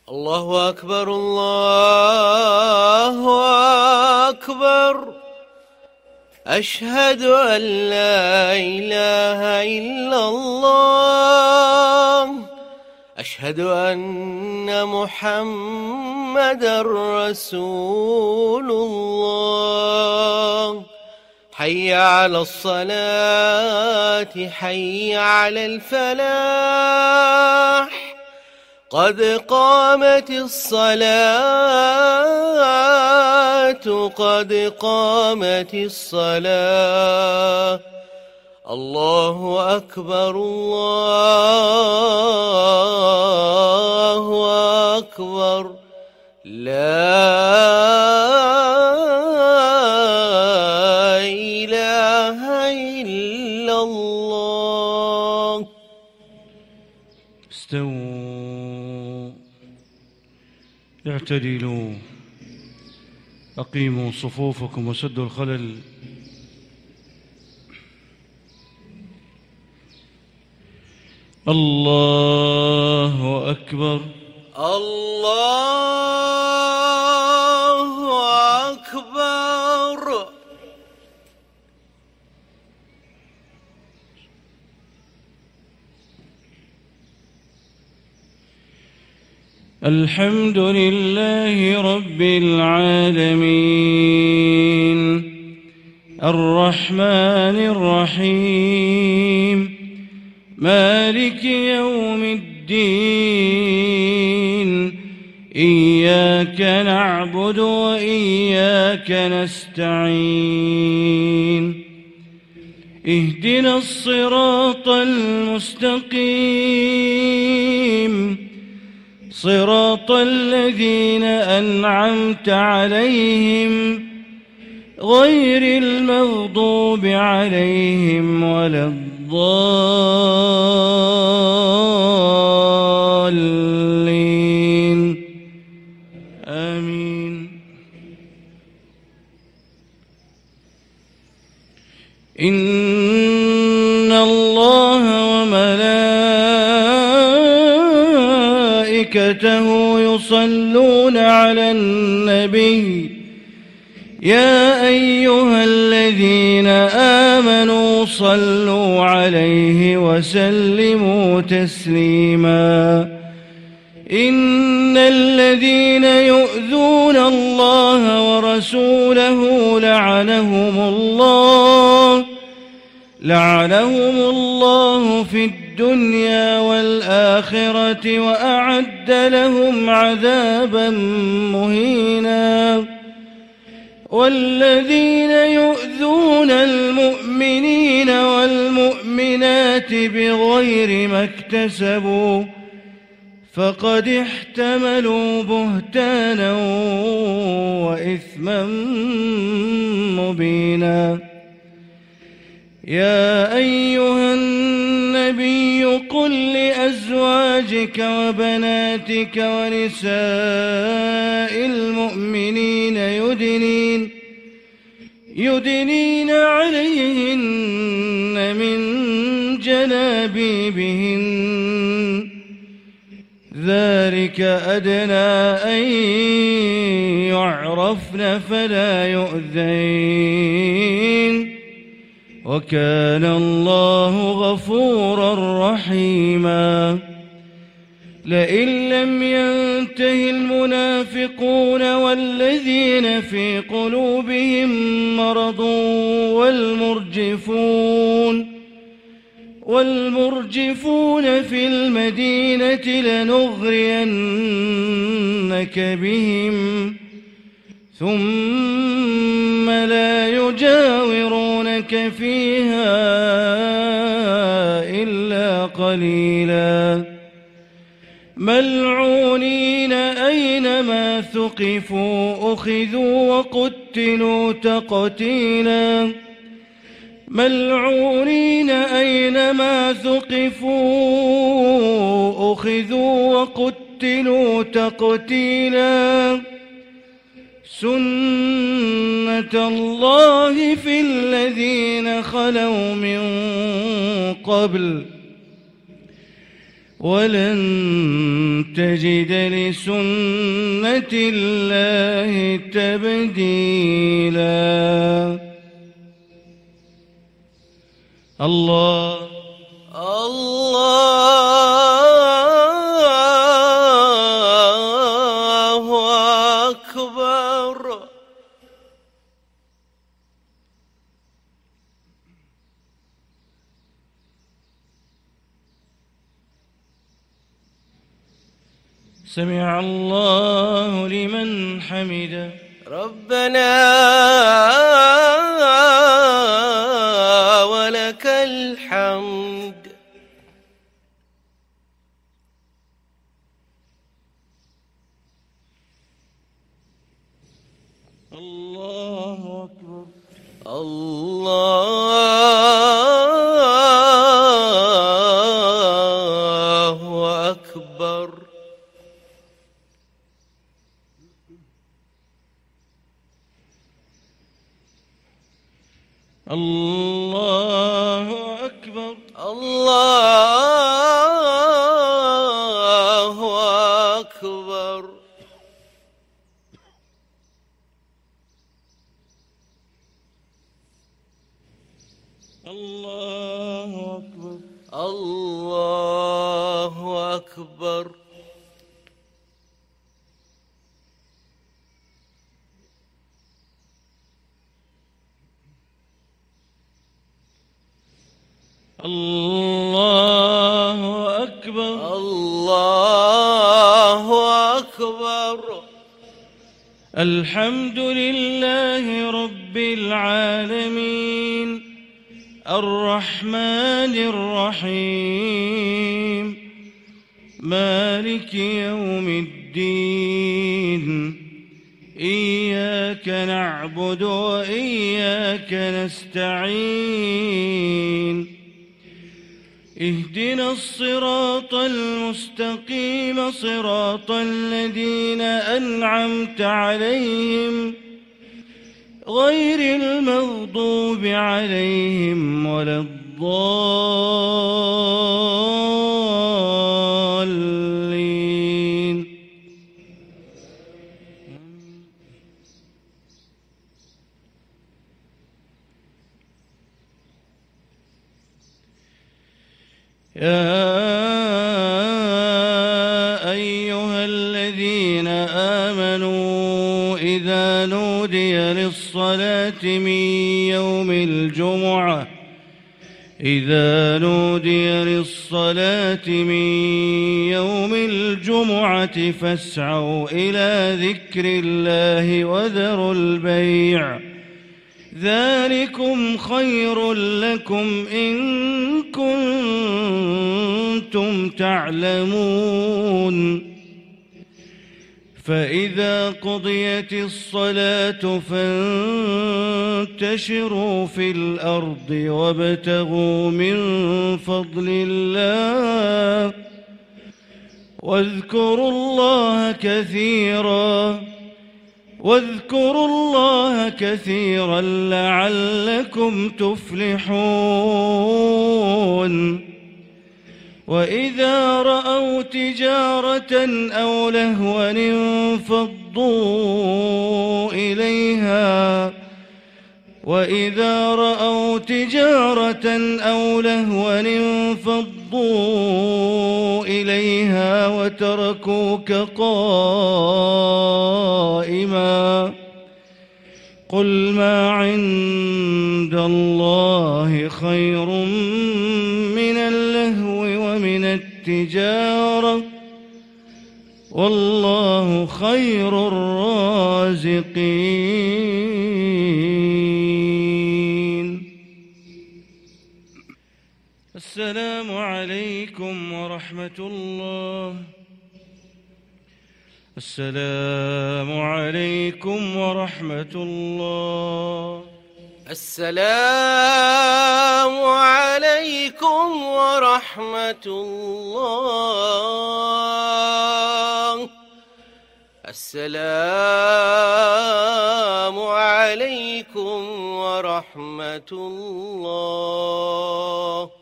الله أكبر الله أكبر. أشهد أن لا إله إلا الله. أشهد أن محمدًا رسول الله. حي على الصلاة حي على الفلاح. قد قامت الصلاة قد قامت الصلاة. الله أكبر الله أكبر. لا إله إلا الله. استووا اعتدلوا أقيموا صفوفكم وسدوا الخلل. الله أكبر الله أكبر. الحمد لله رب العالمين الرحمن الرحيم مالك يوم الدين. إياك نعبد وإياك نستعين. اهدنا الصراط المستقيم صراط الذين أنعمت عليهم غير المغضوب عليهم ولا الضالين. آمين. إن الله وملائكته يصلون على النبي يا أيها الذين آمنوا صلوا عليه وسلموا تسليما. إن الذين يؤذون الله ورسوله لعنهم الله في الدنيا والآخرة وأعد لهم عذابا مهينا. والذين يؤذون المؤمنين والمؤمنات بغير ما اكتسبوا فقد احتملوا بهتانا وإثما مبينا. يا أيها النبي قل لأزواجك وبناتك ونساء المؤمنين يدنين عليهن من جلابيبهن ذلك أدنى أن يعرفن فلا يؤذين وكان الله غفورا رحيما. لئن لم ينته المنافقون والذين في قلوبهم مرض والمرجفون في المدينة لنغرينك بهم ثم لا يجاورونك فيها إلا قليلا. ملعونين أينما ثقفوا أخذوا وقتلوا تقتيلا. ملعونين أينما ثقفوا أخذوا وقتلوا تقتيلا. سنة الله في الذين خلوا من قبل ولن تجد لسنة الله تبديلا. الله أكبر. سمع الله لمن حمده. ربنا ولك الحمد. الله أكبر. الله أكبر. الله أكبر. الله أكبر. الله أكبر. الله أكبر. الله أكبر. الله أكبر. الحمد لله رب العالمين الرحمن الرحيم مالك يوم الدين. إياك نعبد وإياك نستعين. اهدنا الصراط المستقيم صراط الذين أنعمت عليهم غير المغضوب عليهم ولا الضالين. يا أيها الذين آمنوا إذا نودي للصلاة من يوم الجمعة فاسعوا إلى ذكر الله وذروا البيع ذلكم خير لكم إن كنتم تعلمون. فإذا قضيت الصلاة فانتشروا في الأرض وابتغوا من فضل الله واذكروا الله كثيرا لعلكم تفلحون. وإذا رأوا تجارة أو لهوا انفضوا إليها وتركوك قائما. قل ما عند الله خير من اللهو ومن التجارة والله خير الرازقين. السلام عليكم ورحمة الله. السلام عليكم ورحمة الله. السلام عليكم ورحمة الله. السلام عليكم ورحمة الله.